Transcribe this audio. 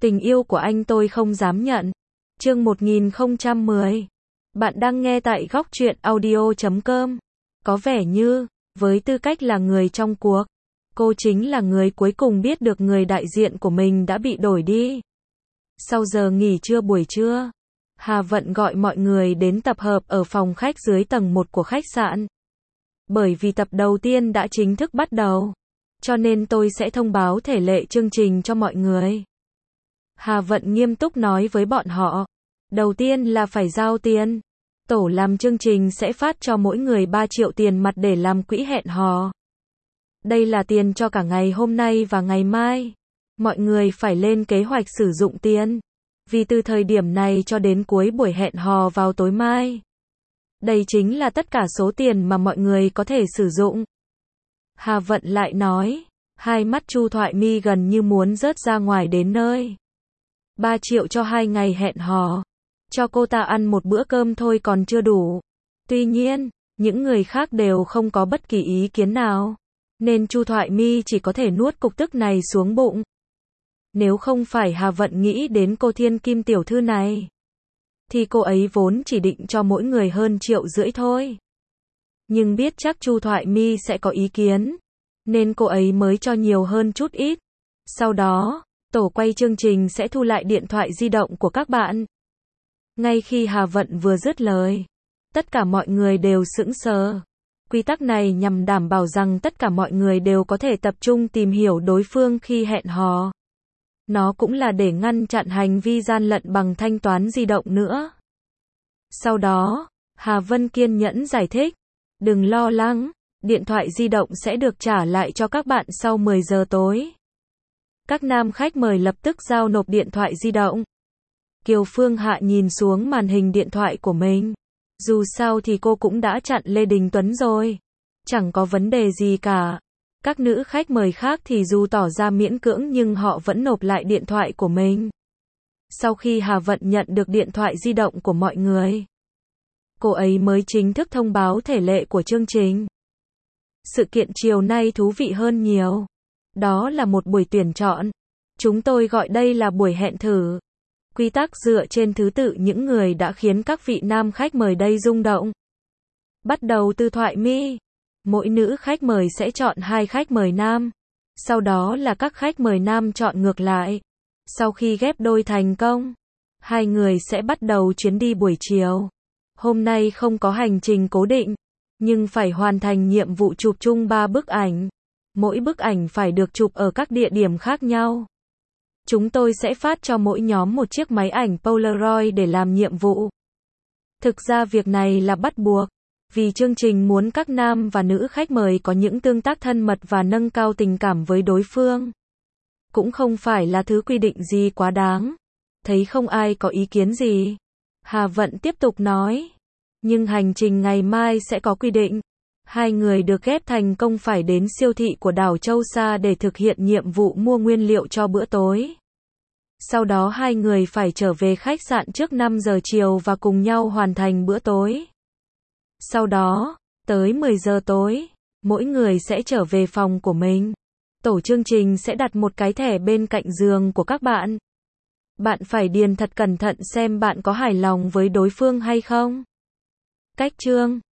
Tình yêu của anh tôi không dám nhận. Chương 1010. Bạn đang nghe tại góc truyện audio.com. Có vẻ như, với tư cách là người trong cuộc, cô chính là người cuối cùng biết được người đại diện của mình đã bị đổi đi. Sau giờ nghỉ trưa buổi trưa, Hà Vận gọi mọi người đến tập hợp ở phòng khách dưới tầng 1 của khách sạn. Bởi vì tập đầu tiên đã chính thức bắt đầu, cho nên tôi sẽ thông báo thể lệ chương trình cho mọi người. Hà Vận nghiêm túc nói với bọn họ. Đầu tiên là phải giao tiền. Tổ làm chương trình sẽ phát cho mỗi người 3 triệu tiền mặt để làm quỹ hẹn hò. Đây là tiền cho cả ngày hôm nay và ngày mai. Mọi người phải lên kế hoạch sử dụng tiền. Vì từ thời điểm này cho đến cuối buổi hẹn hò vào tối mai, đây chính là tất cả số tiền mà mọi người có thể sử dụng. Hà Vận lại nói. Hai mắt Chu Thoại Mi gần như muốn rớt ra ngoài đến nơi. 3 triệu cho 2 ngày hẹn hò. Cho cô ta ăn một bữa cơm thôi còn chưa đủ. Tuy nhiên, những người khác đều không có bất kỳ ý kiến nào, nên Chu Thoại Mi chỉ có thể nuốt cục tức này xuống bụng. Nếu không phải Hà Vận nghĩ đến cô Thiên Kim tiểu thư này, thì cô ấy vốn chỉ định cho mỗi người hơn 1,5 triệu thôi. Nhưng biết chắc Chu Thoại Mi sẽ có ý kiến, nên cô ấy mới cho nhiều hơn chút ít. Sau đó, tổ quay chương trình sẽ thu lại điện thoại di động của các bạn. Ngay khi Hà Vận vừa dứt lời, tất cả mọi người đều sững sờ. Quy tắc này nhằm đảm bảo rằng tất cả mọi người đều có thể tập trung tìm hiểu đối phương khi hẹn hò. Nó cũng là để ngăn chặn hành vi gian lận bằng thanh toán di động nữa. Sau đó, Hà Vân kiên nhẫn giải thích. Đừng lo lắng, điện thoại di động sẽ được trả lại cho các bạn sau 10 giờ tối. Các nam khách mời lập tức giao nộp điện thoại di động. Kiều Phương Hạ nhìn xuống màn hình điện thoại của mình. Dù sao thì cô cũng đã chặn Lê Đình Tuấn rồi. Chẳng có vấn đề gì cả. Các nữ khách mời khác thì dù tỏ ra miễn cưỡng nhưng họ vẫn nộp lại điện thoại của mình. Sau khi Hà Vận nhận được điện thoại di động của mọi người, cô ấy mới chính thức thông báo thể lệ của chương trình. Sự kiện chiều nay thú vị hơn nhiều. Đó là một buổi tuyển chọn. Chúng tôi gọi đây là buổi hẹn thử. Quy tắc dựa trên thứ tự những người đã khiến các vị nam khách mời đây rung động. Bắt đầu từ Thoại Mi. Mỗi nữ khách mời sẽ chọn 2 khách mời nam. Sau đó là các khách mời nam chọn ngược lại. Sau khi ghép đôi thành công, 2 người sẽ bắt đầu chuyến đi buổi chiều. Hôm nay không có hành trình cố định, nhưng phải hoàn thành nhiệm vụ chụp chung 3 bức ảnh. Mỗi bức ảnh phải được chụp ở các địa điểm khác nhau. Chúng tôi sẽ phát cho mỗi nhóm một chiếc máy ảnh Polaroid để làm nhiệm vụ. Thực ra việc này là bắt buộc, vì chương trình muốn các nam và nữ khách mời có những tương tác thân mật và nâng cao tình cảm với đối phương. Cũng không phải là thứ quy định gì quá đáng. Thấy không ai có ý kiến gì, Hà Vận tiếp tục nói. Nhưng hành trình ngày mai sẽ có quy định. 2 người được ghép thành công phải đến siêu thị của đảo Châu Sa để thực hiện nhiệm vụ mua nguyên liệu cho bữa tối. Sau đó 2 người phải trở về khách sạn trước 5 giờ chiều và cùng nhau hoàn thành bữa tối. Sau đó, tới 10 giờ tối, mỗi người sẽ trở về phòng của mình. Tổ chương trình sẽ đặt một cái thẻ bên cạnh giường của các bạn. Bạn phải điền thật cẩn thận xem bạn có hài lòng với đối phương hay không. Cách chương